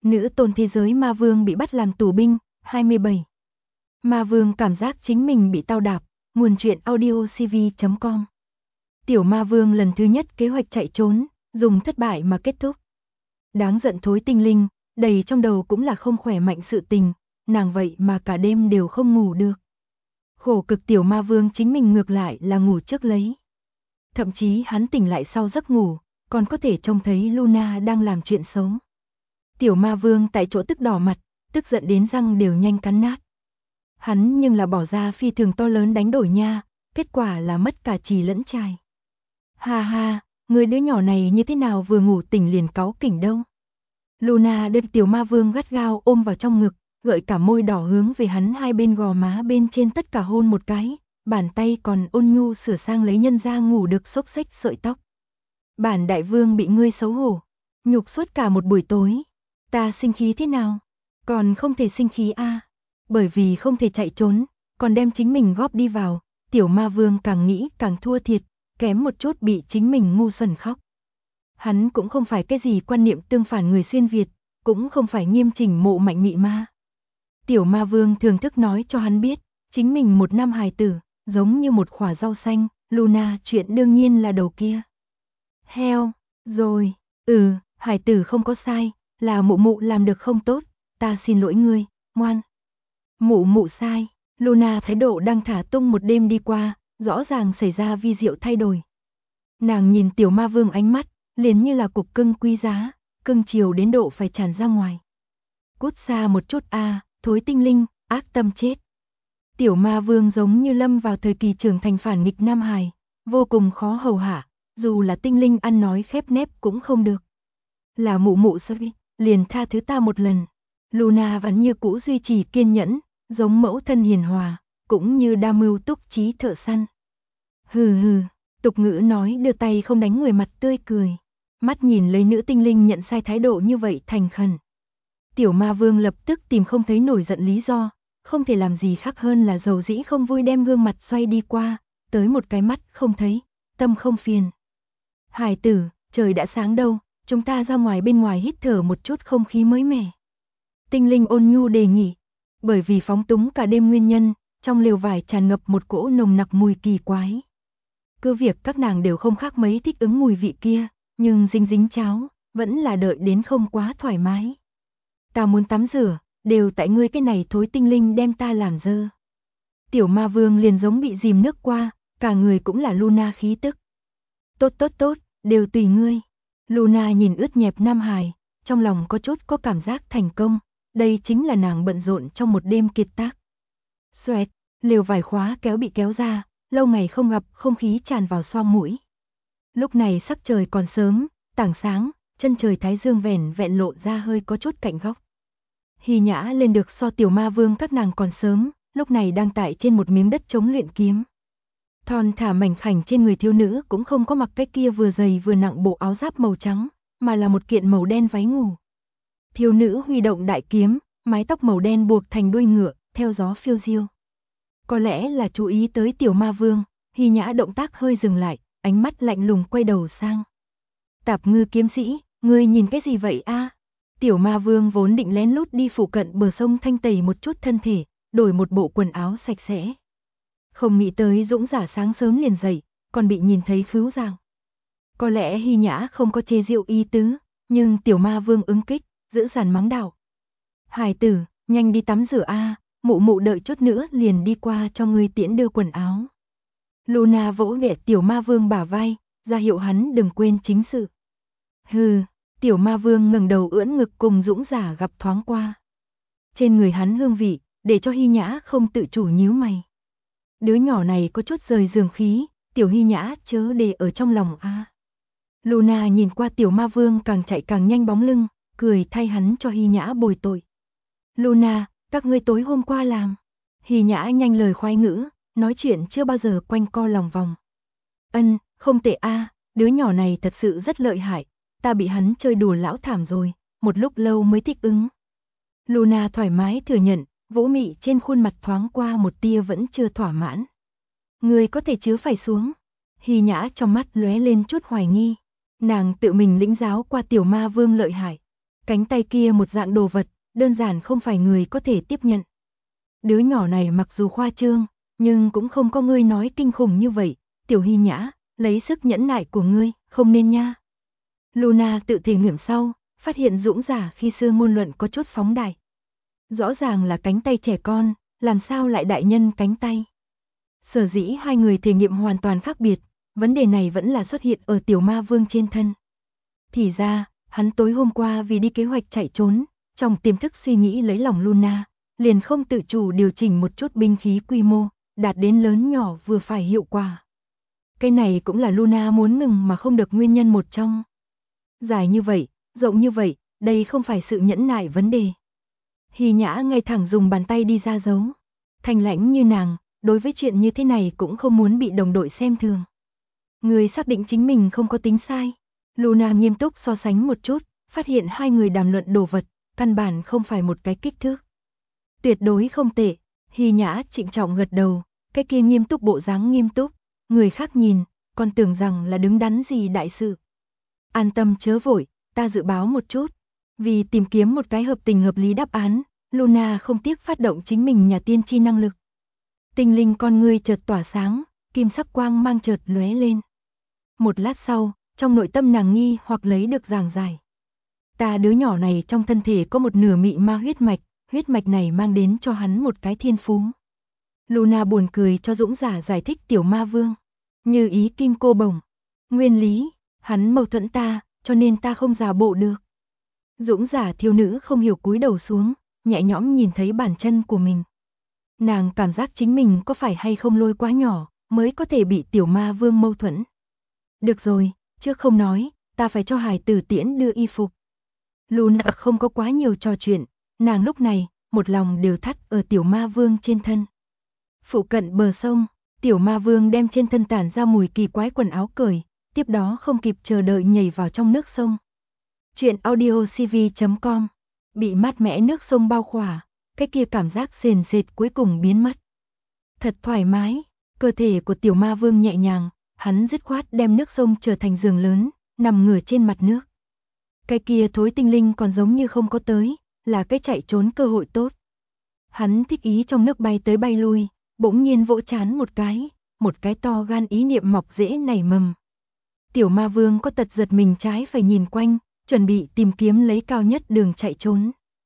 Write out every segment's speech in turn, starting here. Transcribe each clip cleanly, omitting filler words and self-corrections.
Nữ tôn thế giới ma vương bị bắt làm tù binh, 27. Ma vương cảm giác chính mình bị tao đạp, nguồn truyện audiocv.com. Tiểu ma vương lần thứ nhất kế hoạch chạy trốn, dùng thất bại mà kết thúc. Đáng giận thối tinh linh, đầy trong đầu cũng là không khỏe mạnh sự tình, nàng vậy mà cả đêm đều không ngủ được. Khổ cực tiểu ma vương chính mình ngược lại là ngủ trước lấy. Thậm chí hắn tỉnh lại sau giấc ngủ, còn có thể trông thấy Luna đang làm chuyện xấu. Tiểu ma vương tại chỗ tức đỏ mặt, tức giận đến răng đều nhanh cắn nát. Hắn nhưng là bỏ ra phi thường to lớn đánh đổi nha, kết quả là mất cả trì lẫn chài. Ha ha, người đứa nhỏ này như thế nào vừa ngủ tỉnh liền cáu kỉnh đâu. Luna đem tiểu ma vương gắt gao ôm vào trong ngực, gợi cả môi đỏ hướng về hắn hai bên gò má bên trên tất cả hôn một cái, bàn tay còn ôn nhu sửa sang lấy nhân ra ngủ được xốc xếch sợi tóc. Bản đại vương bị ngươi xấu hổ, nhục suốt cả một buổi tối. Ta sinh khí thế nào? Còn không thể sinh khí a, bởi vì không thể chạy trốn, còn đem chính mình góp đi vào, tiểu ma vương càng nghĩ càng thua thiệt, kém một chút bị chính mình ngu xuẩn khóc. Hắn cũng không phải cái gì quan niệm tương phản người xuyên Việt, cũng không phải nghiêm chỉnh mộ mạnh mị ma. Tiểu ma vương thường thức nói cho hắn biết, chính mình một năm hài tử, giống như một quả rau xanh, Luna chuyện đương nhiên là đầu kia. Heo, rồi, hài tử không có sai, là mụ mụ làm được không tốt, ta xin lỗi ngươi, ngoan. Mụ mụ sai, Luna thái độ đang thả tung một đêm đi qua, rõ ràng xảy ra vi diệu thay đổi. Nàng nhìn tiểu ma vương ánh mắt, liền như là cục cưng quý giá, cưng chiều đến độ phải tràn ra ngoài. Cút xa một chút a, thối tinh linh, ác tâm chết. Tiểu ma vương giống như lâm vào thời kỳ trưởng thành phản nghịch nam hài, vô cùng khó hầu hạ, dù là tinh linh ăn nói khép nép cũng không được. Là mụ mụ sorry, liền tha thứ ta một lần. Luna vẫn như cũ duy trì kiên nhẫn, giống mẫu thân hiền hòa, cũng như đa mưu túc trí thợ săn. Hừ hừ, tục ngữ nói đưa tay không đánh người mặt tươi cười. Mắt nhìn lấy nữ tinh linh nhận sai thái độ như vậy thành khẩn. Tiểu ma vương lập tức tìm không thấy nổi giận lý do, không thể làm gì khác hơn là dầu dĩ không vui đem gương mặt xoay đi qua, tới một cái mắt không thấy, tâm không phiền. Hải tử, trời đã sáng đâu, chúng ta ra ngoài bên ngoài hít thở một chút không khí mới mẻ. Tinh linh ôn nhu đề nghị, bởi vì phóng túng cả đêm nguyên nhân, trong lều vải tràn ngập một cỗ nồng nặc mùi kỳ quái. Cứ việc các nàng đều không khác mấy thích ứng mùi vị kia, nhưng dính dính cháo, vẫn là đợi đến không quá thoải mái. Ta muốn tắm rửa, đều tại ngươi cái này thối tinh linh đem ta làm dơ. Tiểu ma vương liền giống bị dìm nước qua, cả người cũng là Luna khí tức. Tốt tốt tốt, đều tùy ngươi. Luna nhìn ướt nhẹp nam hài, trong lòng có chút có cảm giác thành công, đây chính là nàng bận rộn trong một đêm kiệt tác. Xoẹt, lều vải khóa kéo bị kéo ra, lâu ngày không gặp, không khí tràn vào xoang mũi. Lúc này sắc trời còn sớm, tảng sáng, chân trời thái dương vẻn vẹn lộ ra hơi có chút cạnh góc. Hy Nhã lên được so tiểu ma vương các nàng còn sớm, lúc này đang tại trên một miếng đất trống luyện kiếm. Thon thả mảnh khảnh trên người thiếu nữ cũng không có mặc cái kia vừa dày vừa nặng bộ áo giáp màu trắng, mà là một kiện màu đen váy ngủ. Thiếu nữ huy động đại kiếm, mái tóc màu đen buộc thành đuôi ngựa, theo gió phiêu diêu. Có lẽ là chú ý tới tiểu ma vương, Hy Nhã động tác hơi dừng lại, ánh mắt lạnh lùng quay đầu sang. Tạp Ngư kiếm sĩ, ngươi nhìn cái gì vậy a? Tiểu ma vương vốn định lén lút đi phụ cận bờ sông thanh tẩy một chút thân thể, đổi một bộ quần áo sạch sẽ. Không nghĩ tới dũng giả sáng sớm liền dậy, còn bị nhìn thấy khứu ràng. Có lẽ Hy Nhã không có chê rượu ý tứ, nhưng tiểu ma vương ứng kích, giữ dàn mắng đạo. Hải tử, nhanh đi tắm rửa a, mụ mụ đợi chút nữa liền đi qua cho ngươi tiễn đưa quần áo. Luna vỗ nhẹ tiểu ma vương bả vai, ra hiệu hắn đừng quên chính sự. Hừ, tiểu ma vương ngẩng đầu ưỡn ngực cùng dũng giả gặp thoáng qua. Trên người hắn hương vị, để cho Hy Nhã không tự chủ nhíu mày. Đứa nhỏ này có chút rời giường khí, tiểu Hy Nhã chớ để ở trong lòng a. Luna nhìn qua tiểu ma vương càng chạy càng nhanh bóng lưng, cười thay hắn cho Hy Nhã bồi tội. Luna, các ngươi tối hôm qua làm. Hy Nhã nhanh lời khoái ngữ, nói chuyện chưa bao giờ quanh co lòng vòng. Không tệ a, đứa nhỏ này thật sự rất lợi hại, ta bị hắn chơi đùa lão thảm rồi, một lúc lâu mới thích ứng. Luna thoải mái thừa nhận, vũ mị trên khuôn mặt thoáng qua một tia vẫn chưa thỏa mãn. Ngươi có thể chứa phải xuống. Hy Nhã trong mắt lóe lên chút hoài nghi. Nàng tự mình lĩnh giáo qua tiểu ma vương lợi hại. Cánh tay kia một dạng đồ vật, đơn giản không phải người có thể tiếp nhận. Đứa nhỏ này mặc dù khoa trương, nhưng cũng không có ngươi nói kinh khủng như vậy, Tiểu Hy Nhã, lấy sức nhẫn nại của ngươi, không nên nha. Luna tự thể nghiệm sau, phát hiện Dũng Giả khi xưa ngôn luận có chút phóng đại. Rõ ràng là cánh tay trẻ con, làm sao lại đại nhân cánh tay. Sở dĩ hai người thể nghiệm hoàn toàn khác biệt, vấn đề này vẫn là xuất hiện ở Tiểu Ma Vương trên thân. Thì ra, hắn tối hôm qua vì đi kế hoạch chạy trốn, trong tiềm thức suy nghĩ lấy lòng Luna, liền không tự chủ điều chỉnh một chút binh khí quy mô, đạt đến lớn nhỏ vừa phải hiệu quả. Cái này cũng là Luna muốn ngừng mà không được nguyên nhân một trong. Dài như vậy, rộng như vậy, đây không phải sự nhẫn nại vấn đề. Hy Nhã ngay thẳng dùng bàn tay đi ra dấu. Thanh lãnh như nàng, đối với chuyện như thế này cũng không muốn bị đồng đội xem thường. Người xác định chính mình không có tính sai. Luna nghiêm túc so sánh một chút, phát hiện hai người đàm luận đồ vật, căn bản không phải một cái kích thước. Tuyệt đối không tệ, Hy Nhã trịnh trọng gật đầu, cái kia nghiêm túc bộ dáng nghiêm túc, người khác nhìn, còn tưởng rằng là đứng đắn gì đại sự. An tâm chớ vội, ta dự báo một chút. Vì tìm kiếm một cái hợp tình hợp lý đáp án, Luna không tiếc phát động chính mình nhà tiên tri năng lực. Tinh linh con ngươi chợt tỏa sáng, kim sắc quang mang chợt lóe lên. Một lát sau, trong nội tâm nàng nghi hoặc lấy được giảng giải. Ta đứa nhỏ này trong thân thể có một nửa mị ma huyết mạch này mang đến cho hắn một cái thiên phú. Luna buồn cười cho Dũng Giả giải thích Tiểu Ma Vương. Như ý kim cô bổng. Nguyên lý, hắn mâu thuẫn ta, cho nên ta không giả bộ được. Dũng Giả thiếu nữ không hiểu cúi đầu xuống, nhẹ nhõm nhìn thấy bàn chân của mình. Nàng cảm giác chính mình có phải hay không lôi quá nhỏ, mới có thể bị Tiểu Ma Vương mâu thuẫn. Được rồi, trước không nói, ta phải cho Hải Tử Tiễn đưa y phục. Luna không có quá nhiều trò chuyện, nàng lúc này, một lòng đều thắt ở Tiểu Ma Vương trên thân. Phụ cận bờ sông, Tiểu Ma Vương đem trên thân tản ra mùi kỳ quái quần áo cởi, tiếp đó không kịp chờ đợi nhảy vào trong nước sông. Chuyện audiocv.com. Bị mát mẻ nước sông bao khỏa, cái kia cảm giác sền sệt cuối cùng biến mất. Thật thoải mái, cơ thể của Tiểu Ma Vương nhẹ nhàng, hắn dứt khoát đem nước sông trở thành giường lớn, nằm ngửa trên mặt nước. Cái kia thối tinh linh còn giống như không có tới, là cái chạy trốn cơ hội tốt. Hắn thích ý trong nước bay tới bay lui, bỗng nhiên vỗ chán một cái to gan ý niệm mọc rễ nảy mầm. Tiểu Ma Vương có tật giật mình trái phải nhìn quanh, chuẩn bị tìm kiếm lấy cao nhất đường chạy trốn.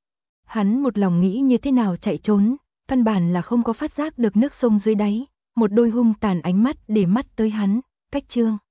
Hắn một lòng nghĩ như thế nào chạy trốn, căn bản là không có phát giác được nước sông dưới đáy, một đôi hung tàn ánh mắt để mắt tới hắn, cách chương.